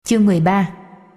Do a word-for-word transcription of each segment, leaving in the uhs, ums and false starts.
Chương mười ba.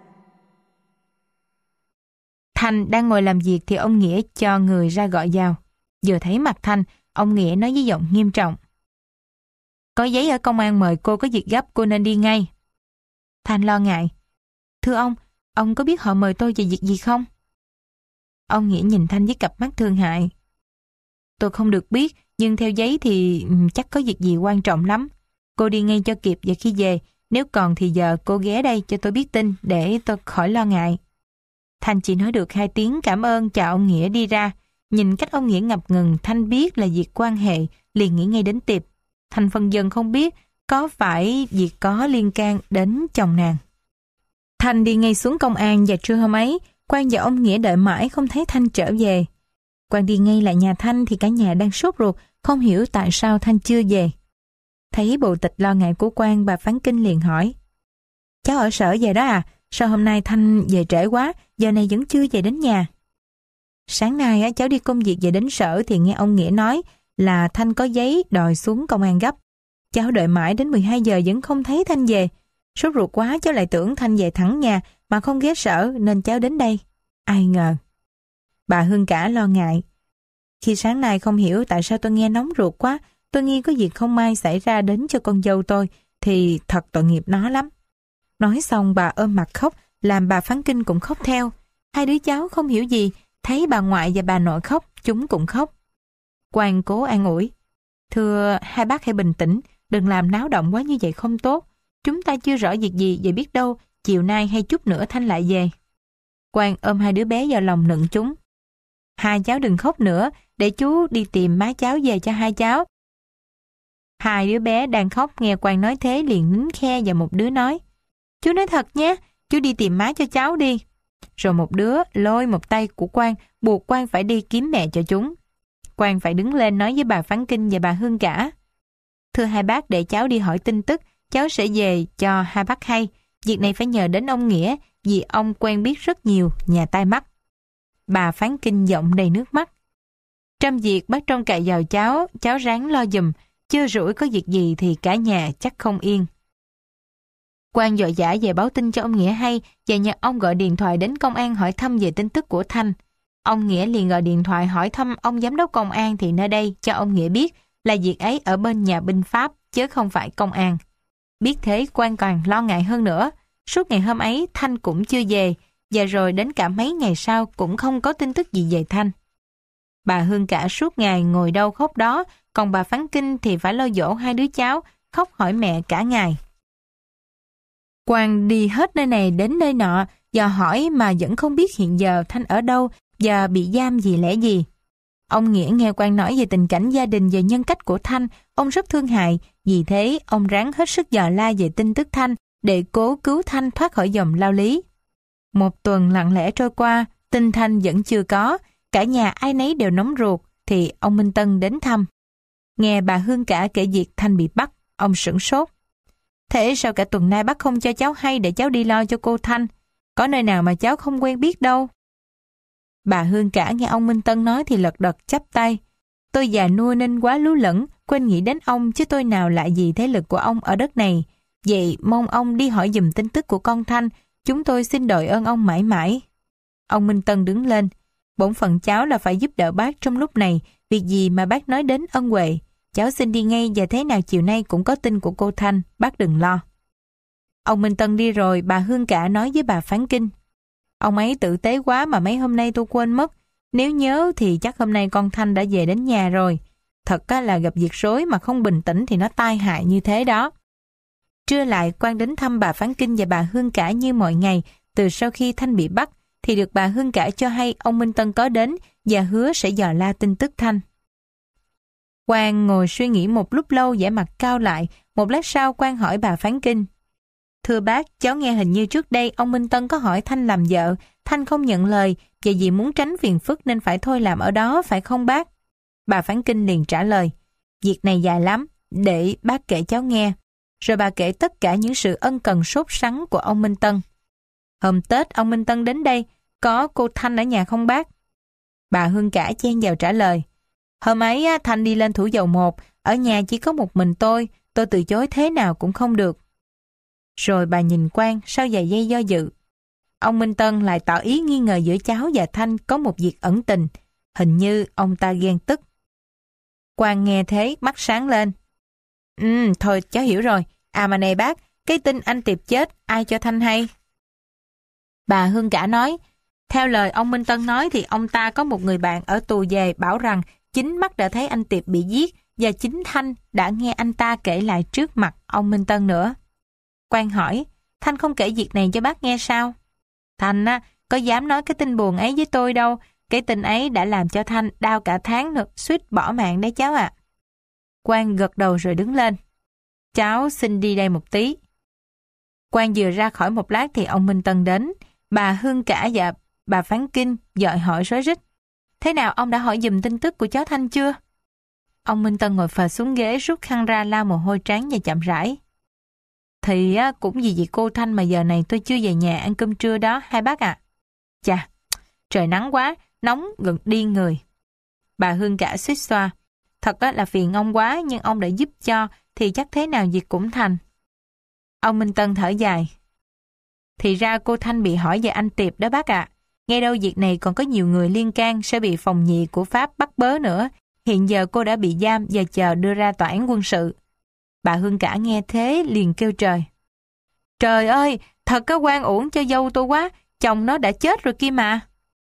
Thanh đang ngồi làm việc thì ông Nghĩa cho người ra gọi vào. Vừa thấy mặt Thanh, ông Nghĩa nói với giọng nghiêm trọng: "Có giấy ở công an mời cô có việc gấp, cô nên đi ngay." Thanh lo ngại: "Thưa ông, ông có biết họ mời tôi về việc gì không?" Ông Nghĩa nhìn Thanh với cặp mắt thương hại: "Tôi không được biết, nhưng theo giấy thì chắc có việc gì quan trọng lắm. Cô đi ngay cho kịp, và khi về, nếu còn thì giờ cô ghé đây cho tôi biết tin để tôi khỏi lo ngại." Thanh chỉ nói được hai tiếng cảm ơn chào ông Nghĩa đi ra. Nhìn cách ông Nghĩa ngập ngừng, Thanh biết là việc quan hệ, liền nghĩ ngay đến Tiệp. Thanh phân vân không biết có phải việc có liên can đến chồng nàng. Thanh đi ngay xuống công an, và trưa hôm ấy, Quang và ông Nghĩa đợi mãi không thấy Thanh trở về. Quang đi ngay lại nhà Thanh thì cả nhà đang sốt ruột, không hiểu tại sao Thanh chưa về. Thấy bộ tịch lo ngại của Quang, bà Phán Kinh liền hỏi: "Cháu ở sở về đó à? Sao hôm nay Thanh về trễ quá, giờ này vẫn chưa về đến nhà?" "Sáng nay á, cháu đi công việc về đến sở thì nghe ông Nghĩa nói là Thanh có giấy đòi xuống công an gấp. Cháu đợi mãi đến mười hai giờ vẫn không thấy Thanh về. Sốt ruột quá, cháu lại tưởng Thanh về thẳng nhà mà không ghé sở, nên cháu đến đây. Ai ngờ." Bà Hương Cả lo ngại: "Khi sáng nay không hiểu tại sao tôi nghe nóng ruột quá, tôi nghi có việc không may xảy ra đến cho con dâu tôi, thì thật tội nghiệp nó lắm." Nói xong bà ôm mặt khóc, làm bà Phán Kinh cũng khóc theo. Hai đứa cháu không hiểu gì, thấy bà ngoại và bà nội khóc, chúng cũng khóc. Quang cố an ủi: "Thưa hai bác hãy bình tĩnh, đừng làm náo động quá như vậy không tốt. Chúng ta chưa rõ việc gì, và biết đâu chiều nay hay chút nữa Thanh lại về." Quang ôm hai đứa bé vào lòng nựng chúng: "Hai cháu đừng khóc nữa, để chú đi tìm má cháu về cho hai cháu." Hai đứa bé đang khóc nghe Quang nói thế liền nín khe, và một đứa nói: "Chú nói thật nhé, chú đi tìm má cho cháu đi." Rồi một đứa lôi một tay của Quang, buộc Quang phải đi kiếm mẹ cho chúng. Quang phải đứng lên nói với bà Phán Kinh và bà Hương Cả: "Thưa hai bác, để cháu đi hỏi tin tức, cháu sẽ về cho hai bác hay. Việc này phải nhờ đến ông Nghĩa, vì ông quen biết rất nhiều nhà tai mắt." Bà Phán Kinh giọng đầy nước mắt: "Trăm việc bác trông cậy vào cháu, cháu ráng lo giùm, chưa rủi có việc gì thì cả nhà chắc không yên." Quang vội vã về báo tin cho ông Nghĩa hay, và nhờ ông gọi điện thoại đến công an hỏi thăm về tin tức của Thanh. Ông Nghĩa liền gọi điện thoại hỏi thăm ông giám đốc công an thì nơi đây, cho ông Nghĩa biết là việc ấy ở bên nhà binh Pháp chứ không phải công an. Biết thế, Quang càng lo ngại hơn nữa. Suốt ngày hôm ấy Thanh cũng chưa về, và rồi đến cả mấy ngày sau cũng không có tin tức gì về Thanh. Bà Hương Cả suốt ngày ngồi đâu khóc đó, còn bà Phán Kinh thì phải lo dỗ hai đứa cháu, khóc hỏi mẹ cả ngày. Quang đi hết nơi này đến nơi nọ, dò hỏi mà vẫn không biết hiện giờ Thanh ở đâu và bị giam vì lẽ gì. Ông Nghĩa nghe Quang nói về tình cảnh gia đình và nhân cách của Thanh, ông rất thương hại, vì thế ông ráng hết sức dò la về tin tức Thanh để cố cứu Thanh thoát khỏi dòng lao lý. Một tuần lặng lẽ trôi qua, tin Thanh vẫn chưa có, cả nhà ai nấy đều nóng ruột, thì ông Minh Tân đến thăm. Nghe bà Hương Cả kể việc Thanh bị bắt, ông sửng sốt: "Thế sao cả tuần nay bác không cho cháu hay để cháu đi lo cho cô Thanh? Có nơi nào mà cháu không quen biết đâu." Bà Hương Cả nghe ông Minh Tân nói thì lật đật chắp tay: "Tôi già nua nên quá lú lẫn, quên nghĩ đến ông, chứ tôi nào lại gì thế lực của ông ở đất này. Vậy mong ông đi hỏi giùm tin tức của con Thanh, chúng tôi xin đội ơn ông mãi mãi." Ông Minh Tân đứng lên: "Bổn phận cháu là phải giúp đỡ bác trong lúc này, việc gì mà bác nói đến ân huệ. Cháu xin đi ngay, và thế nào chiều nay cũng có tin của cô Thanh, bác đừng lo." Ông Minh Tân đi rồi, bà Hương Cả nói với bà Phán Kinh: "Ông ấy tử tế quá mà mấy hôm nay tôi quên mất. Nếu nhớ thì chắc hôm nay con Thanh đã về đến nhà rồi. Thật là gặp việc rối mà không bình tĩnh thì nó tai hại như thế đó." Trưa lại, Quang đến thăm bà Phán Kinh và bà Hương Cả như mọi ngày. Từ sau khi Thanh bị bắt thì được bà Hương Cả cho hay ông Minh Tân có đến và hứa sẽ dò la tin tức Thanh. Quang ngồi suy nghĩ một lúc lâu, vẻ mặt cau lại. Một lát sau, Quang hỏi bà Phán Kinh: "Thưa bác, cháu nghe hình như trước đây ông Minh Tân có hỏi Thanh làm vợ, Thanh không nhận lời, và vì muốn tránh phiền phức nên phải thôi làm ở đó, phải không bác?" Bà Phán Kinh liền trả lời: "Việc này dài lắm, để bác kể cháu nghe." Rồi bà kể tất cả những sự ân cần sốt sắng của ông Minh Tân. "Hôm Tết ông Minh Tân đến đây, có cô Thanh ở nhà không bác?" Bà Hương Cả chen vào trả lời: "Hôm ấy Thanh đi lên Thủ Dầu Một, ở nhà chỉ có một mình tôi, tôi từ chối thế nào cũng không được." Rồi bà nhìn Quang sau vài giây do dự. Ông Minh Tân lại tỏ ý nghi ngờ giữa cháu và Thanh có một việc ẩn tình. Hình như ông ta ghen tức. Quang nghe thế mắt sáng lên. Ừ, thôi cháu hiểu rồi. À mà này bác, cái tin anh Tiệp chết ai cho Thanh hay? Bà Hương Cả nói, theo lời ông Minh Tân nói thì ông ta có một người bạn ở tù về bảo rằng chính mắt đã thấy anh Tiệp bị giết và chính Thanh đã nghe anh ta kể lại trước mặt ông Minh Tân nữa. Quang hỏi, Thanh không kể việc này cho bác nghe sao? Thanh á, có dám nói cái tin buồn ấy với tôi đâu. Cái tin ấy đã làm cho Thanh đau cả tháng nữa, suýt bỏ mạng đấy cháu ạ. Quang gật đầu rồi đứng lên. Cháu xin đi đây một tí. Quang vừa ra khỏi một lát thì ông Minh Tân đến. Bà Hương Cả và bà Phán Kinh dội hỏi rối rít. Thế nào ông đã hỏi dùm tin tức của cháu Thanh chưa? Ông Minh Tân ngồi phờ xuống ghế rút khăn ra lau mồ hôi trán và chậm rãi. Thì á, cũng vì vì cô Thanh mà giờ này tôi chưa về nhà ăn cơm trưa đó hai bác ạ. À. Chà, trời nắng quá, nóng gần điên người. Bà Hương Cả suýt xoa. Thật á, là phiền ông quá nhưng ông đã giúp cho thì chắc thế nào việc cũng thành. Ông Minh Tân thở dài. Thì ra cô Thanh bị hỏi về anh Tiệp đó bác ạ. À. Nghe đâu việc này còn có nhiều người liên can sẽ bị phòng nhị của Pháp bắt bớ nữa. Hiện giờ cô đã bị giam và chờ đưa ra tòa án quân sự. Bà Hương Cả nghe thế liền kêu trời. Trời ơi, thật có oan uổng cho dâu tôi quá, chồng nó đã chết rồi kia mà.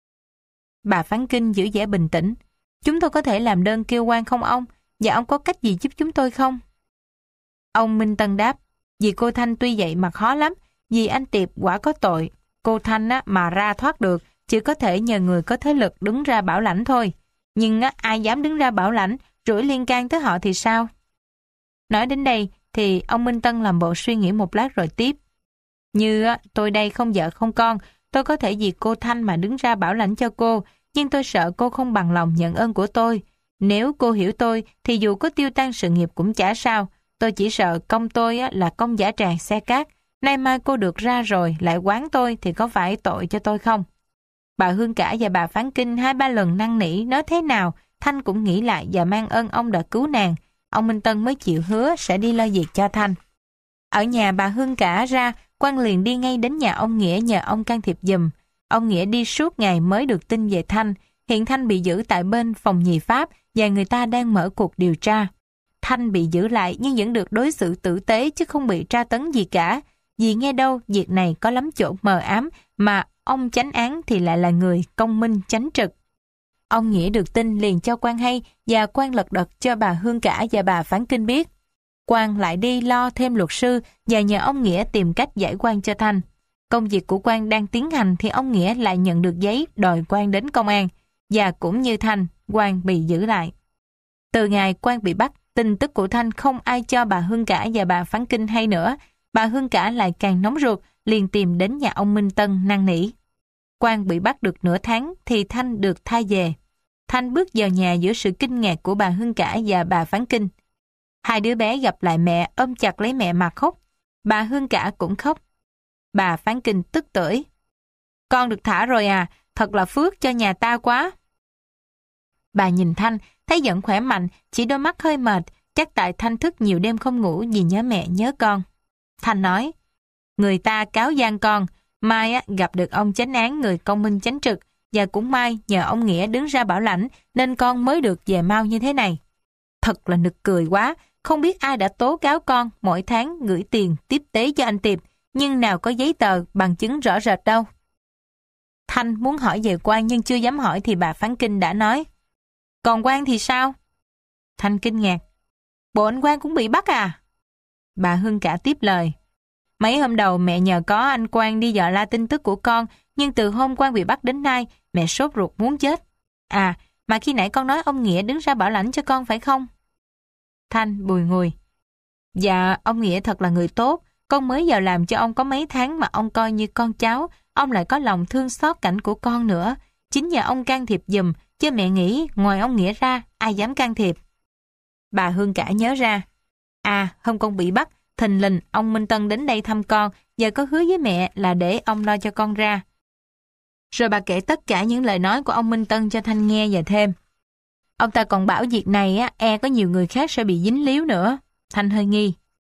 Bà Phán Kinh giữ vẻ bình tĩnh. Chúng tôi có thể làm đơn kêu oan không ông? Và ông có cách gì giúp chúng tôi không? Ông Minh Tân đáp, vì cô Thanh tuy vậy mà khó lắm, vì anh Tiệp quả có tội. Cô Thanh á, mà ra thoát được, chỉ có thể nhờ người có thế lực đứng ra bảo lãnh thôi. Nhưng á, ai dám đứng ra bảo lãnh, rủi liên can tới họ thì sao? Nói đến đây thì ông Minh Tân làm bộ suy nghĩ một lát rồi tiếp. Như á, tôi đây không vợ không con, tôi có thể vì cô Thanh mà đứng ra bảo lãnh cho cô, nhưng tôi sợ cô không bằng lòng nhận ơn của tôi. Nếu cô hiểu tôi thì dù có tiêu tan sự nghiệp cũng chả sao. Tôi chỉ sợ công tôi á, là công giả tràng xe cát. Nay mai cô được ra rồi lại quán tôi thì có phải tội cho tôi không? Bà Hương Cả và bà Phán Kinh hai ba lần năn nỉ nói thế nào Thanh cũng nghĩ lại và mang ơn ông đã cứu nàng. Ông Minh Tân mới chịu hứa sẽ đi lo việc cho Thanh. Ở nhà bà Hương Cả ra, Quang liền đi ngay đến nhà ông Nghĩa nhờ ông can thiệp giùm. Ông Nghĩa đi suốt ngày mới được tin về Thanh. Hiện Thanh bị giữ tại bên phòng nhì Pháp và người ta đang mở cuộc điều tra. Thanh bị giữ lại nhưng vẫn được đối xử tử tế chứ không bị tra tấn gì cả. Vì nghe đâu việc này có lắm chỗ mờ ám mà ông chánh án thì lại là người công minh chánh trực. Ông Nghĩa được tin liền cho Quang hay và Quang lật đật cho bà Hương Cả và bà Phán Kinh biết. Quang lại đi lo thêm luật sư và nhờ ông Nghĩa tìm cách giải oan cho Thanh. Công việc của Quang đang tiến hành thì ông Nghĩa lại nhận được giấy đòi Quang đến công an. Và cũng như Thanh, Quang bị giữ lại. Từ ngày Quang bị bắt, tin tức của Thanh không ai cho bà Hương Cả và bà Phán Kinh hay nữa. Bà Hương Cả lại càng nóng ruột, liền tìm đến nhà ông Minh Tân năn nỉ. Quang bị bắt được nửa tháng thì Thanh được tha về. Thanh bước vào nhà giữa sự kinh ngạc của bà Hương Cả và bà Phán Kinh. Hai đứa bé gặp lại mẹ ôm chặt lấy mẹ mà khóc. Bà Hương Cả cũng khóc. Bà Phán Kinh tức tưởi. Con được thả rồi à, thật là phước cho nhà ta quá. Bà nhìn Thanh, thấy vẫn khỏe mạnh, chỉ đôi mắt hơi mệt, chắc tại Thanh thức nhiều đêm không ngủ vì nhớ mẹ nhớ con. Thanh nói, người ta cáo gian con, mai á, gặp được ông chánh án người công minh chánh trực, và cũng may nhờ ông Nghĩa đứng ra bảo lãnh nên con mới được về mau như thế này. Thật là nực cười quá, không biết ai đã tố cáo con mỗi tháng gửi tiền tiếp tế cho anh Tiệp, nhưng nào có giấy tờ bằng chứng rõ rệt đâu. Thanh muốn hỏi về Quang nhưng chưa dám hỏi thì bà Phán Kinh đã nói, còn Quang thì sao? Thanh kinh ngạc, bộ anh Quang cũng bị bắt à? Bà Hương Cả tiếp lời, mấy hôm đầu mẹ nhờ có anh Quang đi dò la tin tức của con, nhưng từ hôm Quang bị bắt đến nay, mẹ sốt ruột muốn chết. À, mà khi nãy con nói ông Nghĩa đứng ra bảo lãnh cho con phải không? Thanh bùi ngùi, dạ, ông Nghĩa thật là người tốt, con mới vào làm cho ông có mấy tháng mà ông coi như con cháu, ông lại có lòng thương xót cảnh của con nữa. Chính nhờ ông can thiệp giùm, chứ mẹ nghĩ ngoài ông Nghĩa ra, ai dám can thiệp. Bà Hương Cả nhớ ra, à, hôm con bị bắt, thình lình ông Minh Tân đến đây thăm con và có hứa với mẹ là để ông lo cho con ra. Rồi bà kể tất cả những lời nói của ông Minh Tân cho Thanh nghe và thêm. Ông ta còn bảo việc này á, e có nhiều người khác sẽ bị dính líu nữa. Thanh hơi nghi.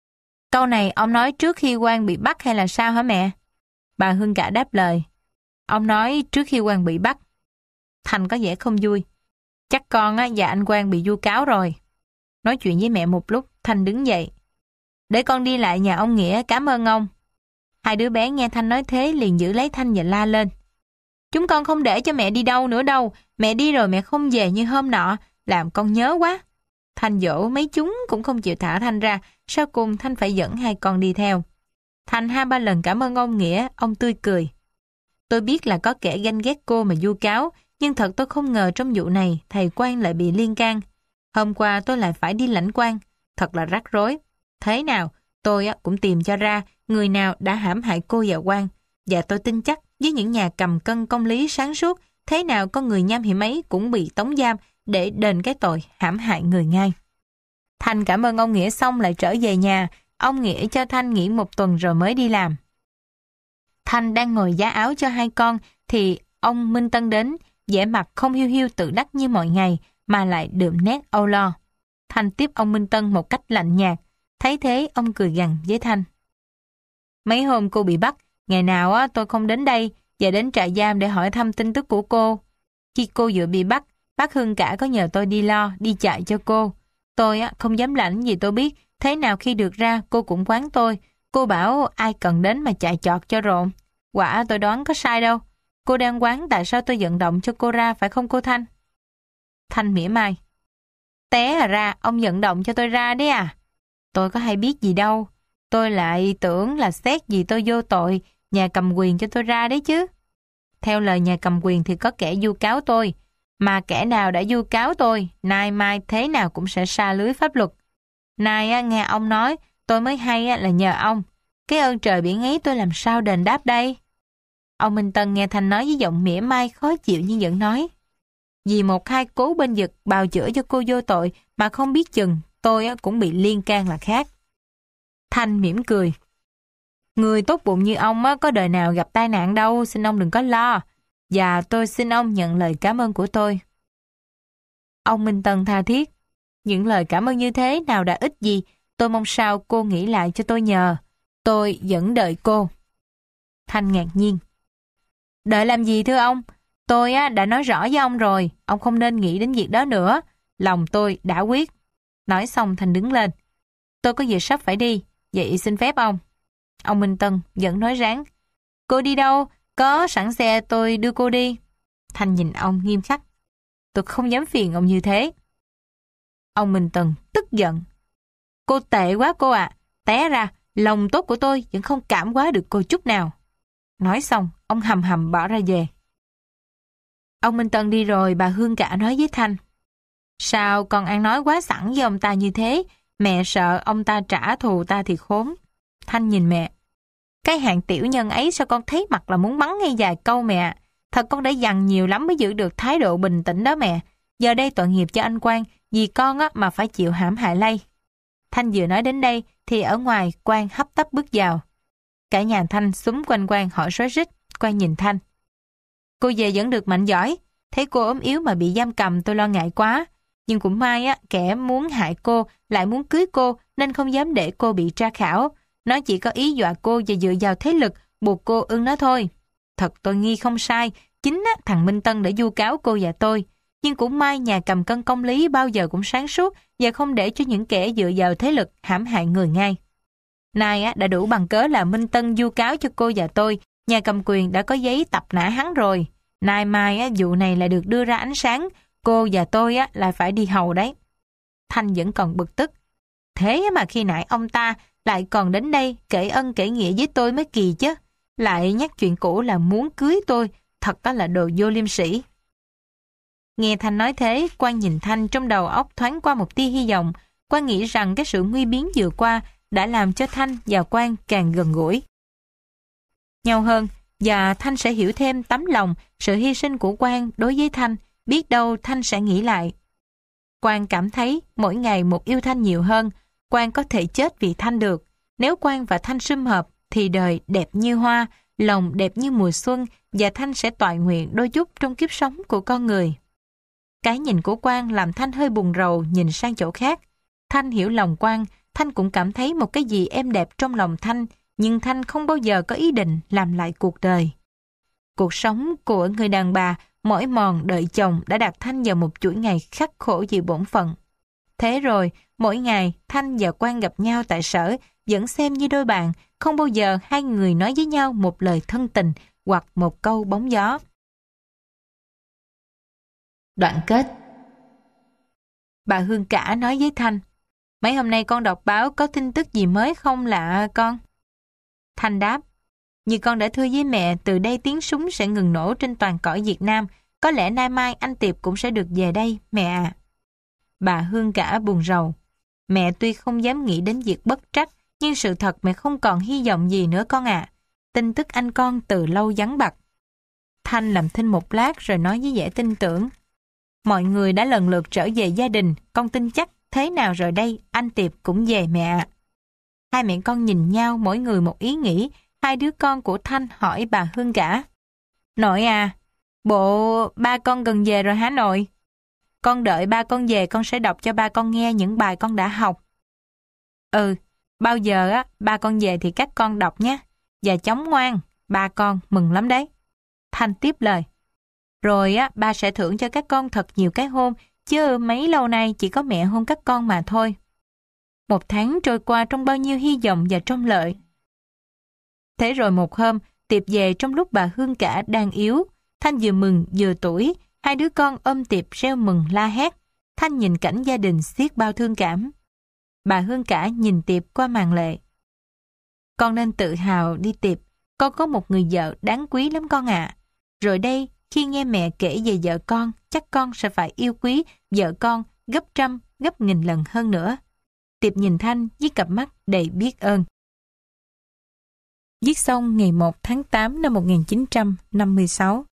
Câu này ông nói trước khi Quang bị bắt hay là sao hả mẹ? Bà Hương Cả đáp lời. Ông nói trước khi Quang bị bắt. Thành có vẻ không vui. Chắc con á, và anh Quang bị vu cáo rồi. Nói chuyện với mẹ một lúc, Thanh đứng dậy. Để con đi lại nhà ông Nghĩa cảm ơn ông. Hai đứa bé nghe Thanh nói thế liền giữ lấy Thanh và la lên. Chúng con không để cho mẹ đi đâu nữa đâu. Mẹ đi rồi mẹ không về như hôm nọ. Làm con nhớ quá. Thanh dỗ mấy chúng cũng không chịu thả Thanh ra. Sau cùng Thanh phải dẫn hai con đi theo. Thanh hai ba lần cảm ơn ông Nghĩa. Ông tươi cười. Tôi biết là có kẻ ganh ghét cô mà vu cáo. Nhưng thật tôi không ngờ trong vụ này thầy Quang lại bị liên can. Hôm qua tôi lại phải đi lãnh quan. Thật là rắc rối. Thế nào tôi cũng tìm cho ra người nào đã hãm hại cô và Quang. Và tôi tin chắc với những nhà cầm cân công lý sáng suốt, thế nào con người nham hiểm ấy cũng bị tống giam để đền cái tội hãm hại người ngay. Thanh cảm ơn ông Nghĩa xong lại trở về nhà. Ông Nghĩa cho Thanh nghỉ một tuần rồi mới đi làm. Thanh đang ngồi giá áo cho hai con thì ông Minh Tân đến, vẻ mặt không hiu hiu tự đắc như mọi ngày mà lại đượm nét âu lo. Thanh tiếp ông Minh Tân một cách lạnh nhạt. Thấy thế ông cười gằn với Thanh. Mấy hôm cô bị bắt, ngày nào á tôi không đến đây và đến trại giam để hỏi thăm tin tức của cô. Khi cô vừa bị bắt, bác Hương Cả có nhờ tôi đi lo, đi chạy cho cô. Tôi á không dám lãnh vì tôi biết thế nào khi được ra cô cũng quán tôi. Cô bảo ai cần đến mà chạy chọt cho rộn. Quả tôi đoán có sai đâu. Cô đang quán tại sao tôi vận động cho cô ra phải không cô Thanh? Thanh mỉa mai. Té à ra, ông vận động cho tôi ra đấy à? Tôi có hay biết gì đâu. Tôi lại tưởng là xét gì tôi vô tội, nhà cầm quyền cho tôi ra đấy chứ. Theo lời nhà cầm quyền thì có kẻ vu cáo tôi. Mà kẻ nào đã vu cáo tôi, nay mai thế nào cũng sẽ sa lưới pháp luật. Nay á, nghe ông nói, tôi mới hay á, là nhờ ông. Cái ơn trời biển ấy tôi làm sao đền đáp đây? Ông Minh Tân nghe Thanh nói với giọng mỉa mai khó chịu nhưng vẫn nói. Vì một hai cố bên vực bào chữa cho cô vô tội mà không biết chừng tôi á, cũng bị liên can là khác. Thanh mỉm cười. Người tốt bụng như ông á, có đời nào gặp tai nạn đâu, xin ông đừng có lo. Và tôi xin ông nhận lời cảm ơn của tôi. Ông Minh Tân tha thiết. Những lời cảm ơn như thế nào đã ích gì, tôi mong sao cô nghĩ lại cho tôi nhờ. Tôi vẫn đợi cô. Thanh ngạc nhiên. Đợi làm gì thưa ông? Tôi á, đã nói rõ với ông rồi, ông không nên nghĩ đến việc đó nữa. Lòng tôi đã quyết. Nói xong Thanh đứng lên. Tôi có việc sắp phải đi, vậy xin phép ông. Ông Minh Tân vẫn nói ráng. Cô đi đâu? Có sẵn xe tôi đưa cô đi. Thanh nhìn ông nghiêm khắc. Tôi không dám phiền ông như thế. Ông Minh Tân tức giận. Cô tệ quá cô ạ. À. Té ra, lòng tốt của tôi vẫn không cảm hóa được cô chút nào. Nói xong, ông hầm hầm bỏ ra về. Ông Minh Tân đi rồi, bà Hương Cả nói với Thanh. Sao con ăn nói quá sẵn với ông ta như thế? Mẹ sợ ông ta trả thù ta thì khốn. Thanh nhìn mẹ. Cái hạng tiểu nhân ấy sao con thấy mặt là muốn mắng ngay vài câu mẹ. Thật con đã dằn nhiều lắm mới giữ được thái độ bình tĩnh đó mẹ. Giờ đây tội nghiệp cho anh Quang, vì con á mà phải chịu hãm hại lây. Thanh vừa nói đến đây thì ở ngoài Quang hấp tấp bước vào. Cả nhà Thanh xúm quanh Quang hỏi rối rít. Quang nhìn Thanh. Cô về vẫn được mạnh giỏi. Thấy cô ốm yếu mà bị giam cầm tôi lo ngại quá. Nhưng cũng may á, kẻ muốn hại cô lại muốn cưới cô nên không dám để cô bị tra khảo. Nó chỉ có ý dọa cô và dựa vào thế lực buộc cô ưng nó thôi. Thật tôi nghi không sai. Chính á, thằng Minh Tân đã vu cáo cô và tôi. Nhưng cũng may nhà cầm cân công lý bao giờ cũng sáng suốt và không để cho những kẻ dựa vào thế lực hãm hại người ngay. Nay á, đã đủ bằng cớ là Minh Tân vu cáo cho cô và tôi. Nhà cầm quyền đã có giấy tập nã hắn rồi. Nay mai á, vụ này lại được đưa ra ánh sáng. Cô và tôi á, lại phải đi hầu đấy. Thanh vẫn còn bực tức. Thế mà khi nãy ông ta lại còn đến đây kể ân kể nghĩa với tôi mới kỳ chứ. Lại nhắc chuyện cũ là muốn cưới tôi. Thật đó là đồ vô liêm sỉ. Nghe Thanh nói thế, Quang nhìn Thanh trong đầu óc thoáng qua một tia hy vọng. Quang nghĩ rằng cái sự nguy biến vừa qua đã làm cho Thanh và Quang càng gần gũi nhau hơn, và Thanh sẽ hiểu thêm tấm lòng, sự hy sinh của Quang đối với Thanh. Biết đâu Thanh sẽ nghĩ lại. Quang cảm thấy mỗi ngày một yêu Thanh nhiều hơn. Quang có thể chết vì Thanh được. Nếu Quang và Thanh sum hợp thì đời đẹp như hoa, lòng đẹp như mùa xuân, và Thanh sẽ toại nguyện đôi chút trong kiếp sống của con người. Cái nhìn của Quang làm Thanh hơi buồn rầu nhìn sang chỗ khác. Thanh hiểu lòng Quang, Thanh cũng cảm thấy một cái gì êm đẹp trong lòng Thanh, nhưng Thanh không bao giờ có ý định làm lại cuộc đời. Cuộc sống của người đàn bà mỏi mòn đợi chồng đã đặt Thanh vào một chuỗi ngày khắc khổ vì bổn phận. Thế rồi, mỗi ngày Thanh và Quang gặp nhau tại sở vẫn xem như đôi bạn, không bao giờ hai người nói với nhau một lời thân tình hoặc một câu bóng gió. Đoạn kết. Bà Hương Cả nói với Thanh: "Mấy hôm nay con đọc báo có tin tức gì mới không lạ con?" Thanh đáp: "Như con đã thưa với mẹ, từ đây tiếng súng sẽ ngừng nổ trên toàn cõi Việt Nam. Có lẽ nay mai anh Tiệp cũng sẽ được về đây, mẹ à." Bà Hương Cả buồn rầu. Mẹ tuy không dám nghĩ đến việc bất trắc, nhưng sự thật mẹ không còn hy vọng gì nữa con ạ. À. Tin tức anh con từ lâu vắng bặt. Thanh làm thinh một lát rồi nói với vẻ tin tưởng: "Mọi người đã lần lượt trở về gia đình, con tin chắc thế nào rồi đây, anh Tiệp cũng về mẹ ạ." Hai mẹ con nhìn nhau, mỗi người một ý nghĩ. Hai đứa con của Thanh hỏi bà Hương Cả: "Nội à, bộ ba con gần về rồi hả nội? Con đợi ba con về con sẽ đọc cho ba con nghe những bài con đã học." "Ừ, bao giờ á ba con về thì các con đọc nhé. Và chống ngoan, ba con mừng lắm đấy." Thanh tiếp lời: "Rồi á ba sẽ thưởng cho các con thật nhiều cái hôn, chứ mấy lâu nay chỉ có mẹ hôn các con mà thôi." Một tháng trôi qua trong bao nhiêu hy vọng và trông lợi. Thế rồi một hôm, Tiệp về trong lúc bà Hương Cả đang yếu. Thanh vừa mừng vừa tủi, hai đứa con ôm Tiệp reo mừng la hét. Thanh nhìn cảnh gia đình xiết bao thương cảm. Bà Hương Cả nhìn Tiệp qua màn lệ: "Con nên tự hào đi Tiệp, con có một người vợ đáng quý lắm con ạ. À. Rồi đây, khi nghe mẹ kể về vợ con, chắc con sẽ phải yêu quý vợ con gấp trăm, gấp nghìn lần hơn nữa." Tiệp nhìn Thanh với cặp mắt đầy biết ơn. Viết xong ngày một tháng tám năm một nghìn chín trăm năm mươi sáu.